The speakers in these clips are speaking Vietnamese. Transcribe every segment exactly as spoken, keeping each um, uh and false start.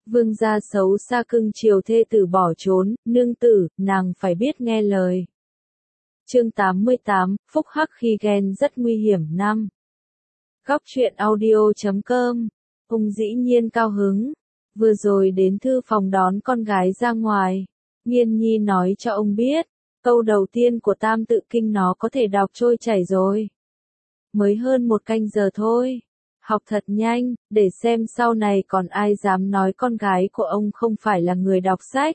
Vương gia xấu xa cưng chiều thê tử bỏ trốn, nương tử, nàng phải biết nghe lời. Chương tám mươi tám, phúc hắc khi ghen rất nguy hiểm năm. Góc truyện audio chấm com. Ông dĩ nhiên cao hứng. Vừa rồi đến thư phòng đón con gái ra ngoài. Nghiên nhi nói cho ông biết. Câu đầu tiên của tam tự kinh nó có thể đọc trôi chảy rồi. Mới hơn một canh giờ thôi. Học thật nhanh, để xem sau này còn ai dám nói con gái của ông không phải là người đọc sách.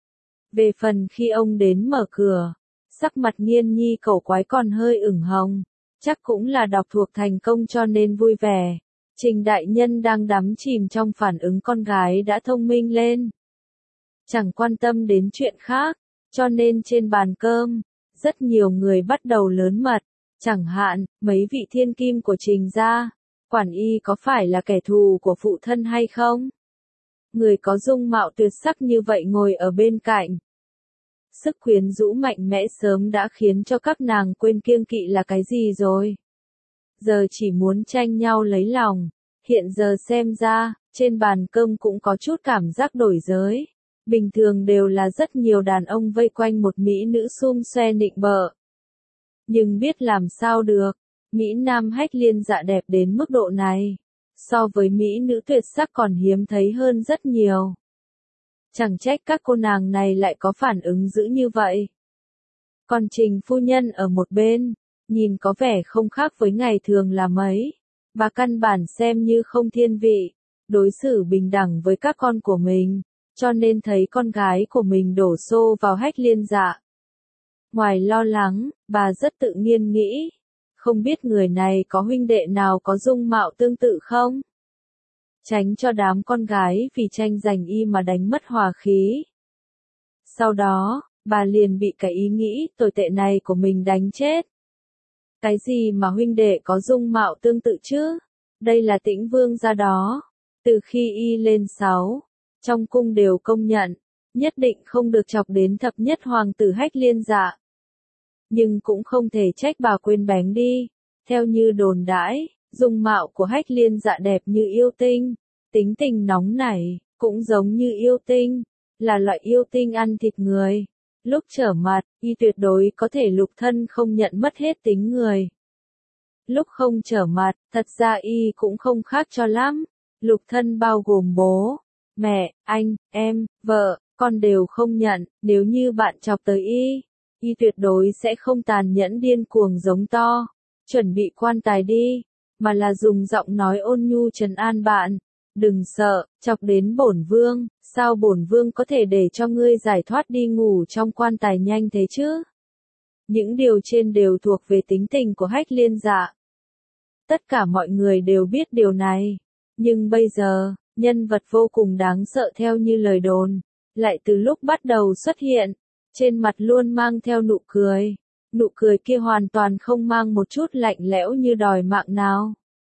Về phần khi ông đến mở cửa, sắc mặt Nghiên nhi cẩu quái còn hơi ửng hồng, chắc cũng là đọc thuộc thành công cho nên vui vẻ. Trình đại nhân đang đắm chìm trong phản ứng con gái đã thông minh lên. Chẳng quan tâm đến chuyện khác, cho nên trên bàn cơm, rất nhiều người bắt đầu lớn mật, chẳng hạn, mấy vị thiên kim của Trình gia. Quản y có phải là kẻ thù của phụ thân hay không? Người có dung mạo tuyệt sắc như vậy ngồi ở bên cạnh. Sức quyến rũ mạnh mẽ sớm đã khiến cho các nàng quên kiêng kỵ là cái gì rồi. Giờ chỉ muốn tranh nhau lấy lòng. Hiện giờ xem ra, trên bàn cơm cũng có chút cảm giác đổi giới. Bình thường đều là rất nhiều đàn ông vây quanh một mỹ nữ sum xoe nịnh bợ. Nhưng biết làm sao được. Mỹ Nam Hách Liên dạ đẹp đến mức độ này, so với Mỹ nữ tuyệt sắc còn hiếm thấy hơn rất nhiều. Chẳng trách các cô nàng này lại có phản ứng dữ như vậy. Còn Trình phu nhân ở một bên, nhìn có vẻ không khác với ngày thường là mấy. Bà căn bản xem như không thiên vị, đối xử bình đẳng với các con của mình, cho nên thấy con gái của mình đổ xô vào Hách Liên dạ. Ngoài lo lắng, bà rất tự nhiên nghĩ. Không biết người này có huynh đệ nào có dung mạo tương tự không? Tránh cho đám con gái vì tranh giành y mà đánh mất hòa khí. Sau đó, bà liền bị cái ý nghĩ tồi tệ này của mình đánh chết. Cái gì mà huynh đệ có dung mạo tương tự chứ? Đây là Tĩnh Vương gia đó. Từ khi y lên sáu, trong cung đều công nhận, nhất định không được chọc đến thập nhất hoàng tử Hách Liên dạ. Nhưng cũng không thể trách bà quên bén đi. Theo như đồn đãi, dung mạo của Hách Liên dạ đẹp như yêu tinh, tính tình nóng nảy, cũng giống như yêu tinh, là loại yêu tinh ăn thịt người. Lúc trở mặt, y tuyệt đối có thể lục thân không nhận mất hết tính người. Lúc không trở mặt, thật ra y cũng không khác cho lắm. Lục thân bao gồm bố, mẹ, anh, em, vợ, con đều không nhận, nếu như bạn chọc tới y. Y tuyệt đối sẽ không tàn nhẫn điên cuồng giống to, chuẩn bị quan tài đi, mà là dùng giọng nói ôn nhu trấn an bạn. Đừng sợ, chọc đến bổn vương, sao bổn vương có thể để cho ngươi giải thoát đi ngủ trong quan tài nhanh thế chứ? Những điều trên đều thuộc về tính tình của Hách Liên dạ. Tất cả mọi người đều biết điều này, nhưng bây giờ, nhân vật vô cùng đáng sợ theo như lời đồn, lại từ lúc bắt đầu xuất hiện. Trên mặt luôn mang theo nụ cười, nụ cười kia hoàn toàn không mang một chút lạnh lẽo như đòi mạng nào,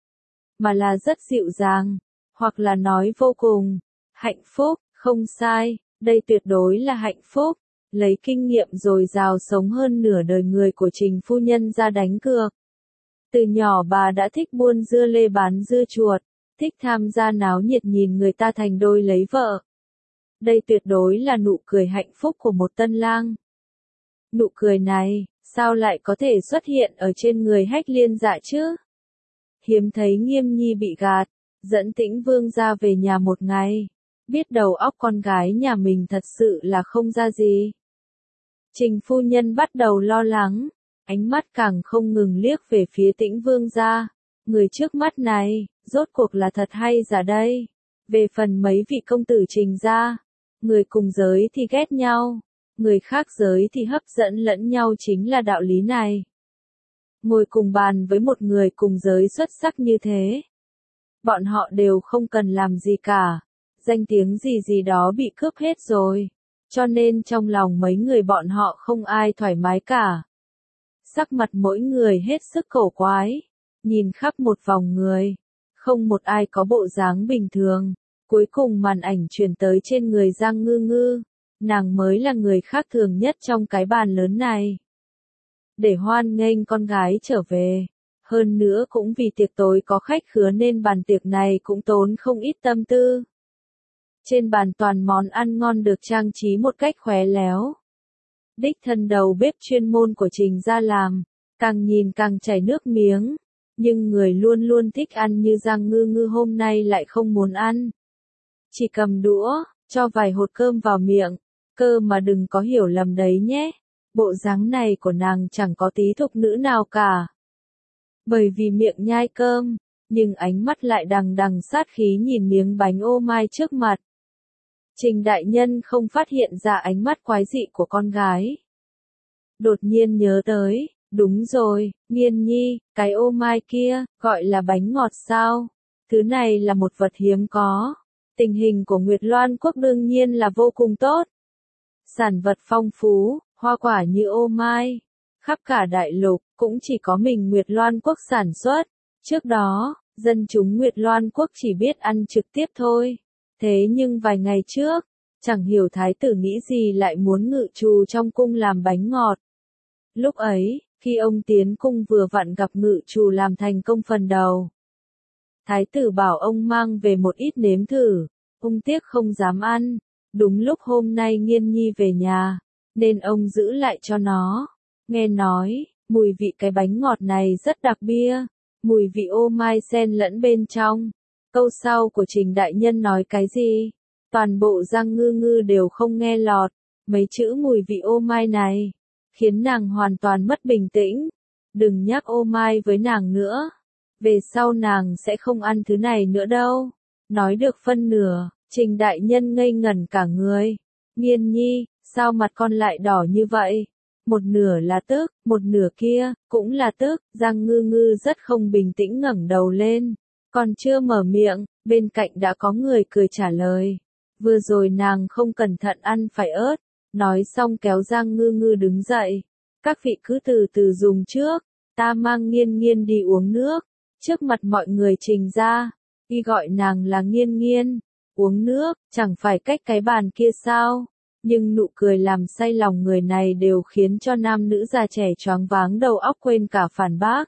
mà là rất dịu dàng, hoặc là nói vô cùng hạnh phúc, không sai, đây tuyệt đối là hạnh phúc, lấy kinh nghiệm dồi dào sống hơn nửa đời người của Trình phu nhân ra đánh cược. Từ nhỏ bà đã thích buôn dưa lê bán dưa chuột, thích tham gia náo nhiệt nhìn người ta thành đôi lấy vợ. Đây tuyệt đối là nụ cười hạnh phúc của một tân lang. Nụ cười này, sao lại có thể xuất hiện ở trên người Hách Liên dạ chứ? Hiếm thấy Nghiêm nhi bị gạt, dẫn Tĩnh Vương ra về nhà một ngày. Biết đầu óc con gái nhà mình thật sự là không ra gì. Trình phu nhân bắt đầu lo lắng, ánh mắt càng không ngừng liếc về phía Tĩnh Vương ra. Người trước mắt này, rốt cuộc là thật hay giả đây? Về phần mấy vị công tử Trình gia, người cùng giới thì ghét nhau, người khác giới thì hấp dẫn lẫn nhau chính là đạo lý này. Ngồi cùng bàn với một người cùng giới xuất sắc như thế, bọn họ đều không cần làm gì cả, danh tiếng gì gì đó bị cướp hết rồi, cho nên trong lòng mấy người bọn họ không ai thoải mái cả. Sắc mặt mỗi người hết sức cổ quái, nhìn khắp một vòng người, không một ai có bộ dáng bình thường. Cuối cùng màn ảnh truyền tới trên người Giang Ngư Ngư, nàng mới là người khác thường nhất trong cái bàn lớn này. Để hoan nghênh con gái trở về, hơn nữa cũng vì tiệc tối có khách khứa nên bàn tiệc này cũng tốn không ít tâm tư. Trên bàn toàn món ăn ngon được trang trí một cách khéo léo. Đích thân đầu bếp chuyên môn của Trình gia làm, càng nhìn càng chảy nước miếng, nhưng người luôn luôn thích ăn như Giang Ngư Ngư hôm nay lại không muốn ăn. Chỉ cầm đũa, cho vài hột cơm vào miệng, cơ mà đừng có hiểu lầm đấy nhé, bộ dáng này của nàng chẳng có tí thục nữ nào cả. Bởi vì miệng nhai cơm, nhưng ánh mắt lại đằng đằng sát khí nhìn miếng bánh ô mai trước mặt. Trình đại nhân không phát hiện ra ánh mắt quái dị của con gái. Đột nhiên nhớ tới, đúng rồi, Nghiên Nhi, cái ô mai kia, gọi là bánh ngọt sao? Thứ này là một vật hiếm có. Tình hình của Nguyệt Loan Quốc đương nhiên là vô cùng tốt. Sản vật phong phú, hoa quả như ô mai. Khắp cả đại lục, cũng chỉ có mình Nguyệt Loan Quốc sản xuất. Trước đó, dân chúng Nguyệt Loan Quốc chỉ biết ăn trực tiếp thôi. Thế nhưng vài ngày trước, chẳng hiểu thái tử nghĩ gì lại muốn ngự trù trong cung làm bánh ngọt. Lúc ấy, khi ông tiến cung vừa vặn gặp ngự trù làm thành công phần đầu. Thái tử bảo ông mang về một ít nếm thử, ông tiếc không dám ăn. Đúng lúc hôm nay Nghiên Nhi về nhà, nên ông giữ lại cho nó. Nghe nói, mùi vị cái bánh ngọt này rất đặc biệt, mùi vị ô mai xen lẫn bên trong. Câu sau của Trình đại nhân nói cái gì? Toàn bộ Giang Ngư Ngư đều không nghe lọt, mấy chữ mùi vị ô mai này, khiến nàng hoàn toàn mất bình tĩnh. Đừng nhắc ô mai với nàng nữa, về sau nàng sẽ không ăn thứ này nữa đâu. Nói được phân nửa, Trình đại nhân ngây ngẩn cả người. Nghiên Nhi, sao mặt con lại đỏ như vậy? Một nửa là tức, một nửa kia, cũng là tức. Giang Ngư Ngư rất không bình tĩnh ngẩng đầu lên. Còn chưa mở miệng, bên cạnh đã có người cười trả lời. Vừa rồi nàng không cẩn thận ăn phải ớt. Nói xong kéo Giang Ngư Ngư đứng dậy. Các vị cứ từ từ dùng trước, ta mang Nghiên Nghiên đi uống nước. Trước mặt mọi người Trình ra, y gọi nàng là Nghiên Nghiên. Uống nước, chẳng phải cách cái bàn kia sao? Nhưng nụ cười làm say lòng người này đều khiến cho nam nữ già trẻ choáng váng đầu óc quên cả phản bác.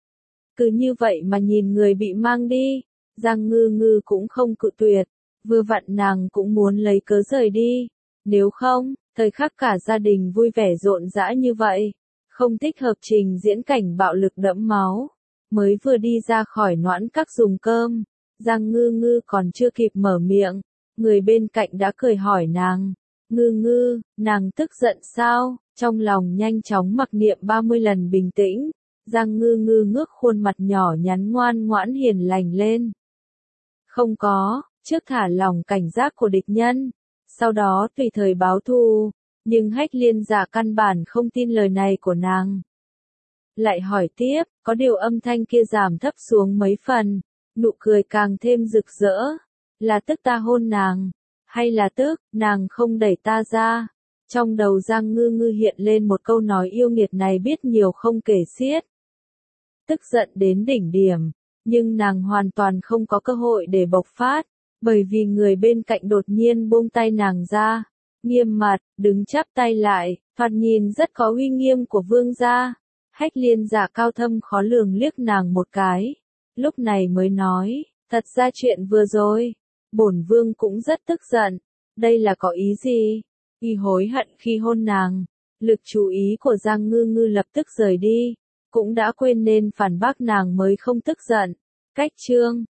Cứ như vậy mà nhìn người bị mang đi, Giang Ngư Ngư cũng không cự tuyệt, vừa vặn nàng cũng muốn lấy cớ rời đi. Nếu không, thời khắc cả gia đình vui vẻ rộn rã như vậy, không thích hợp trình diễn cảnh bạo lực đẫm máu. Mới vừa đi ra khỏi noãn các dùng cơm, Giang Ngư Ngư còn chưa kịp mở miệng, người bên cạnh đã cười hỏi nàng. Ngư Ngư, nàng tức giận sao? Trong lòng nhanh chóng mặc niệm ba mươi lần bình tĩnh, Giang Ngư Ngư ngước khuôn mặt nhỏ nhắn ngoan ngoãn hiền lành lên. Không có, trước thả lòng cảnh giác của địch nhân, sau đó tùy thời báo thù, nhưng Hách Liên giả căn bản không tin lời này của nàng. Lại hỏi tiếp, có điều âm thanh kia giảm thấp xuống mấy phần, nụ cười càng thêm rực rỡ. Là tức ta hôn nàng, hay là tức, nàng không đẩy ta ra? Trong đầu Giang Ngư Ngư hiện lên một câu nói yêu nghiệt này biết nhiều không kể xiết. Tức giận đến đỉnh điểm, nhưng nàng hoàn toàn không có cơ hội để bộc phát, bởi vì người bên cạnh đột nhiên buông tay nàng ra, nghiêm mặt, đứng chắp tay lại, thoạt nhìn rất có uy nghiêm của vương gia. Hách Liên giả cao thâm khó lường liếc nàng một cái, lúc này mới nói, thật ra chuyện vừa rồi, bổn vương cũng rất tức giận, đây là có ý gì? Y hối hận khi hôn nàng. Lực chú ý của Giang Ngư Ngư lập tức rời đi, cũng đã quên nên phản bác nàng mới không tức giận. Cách chương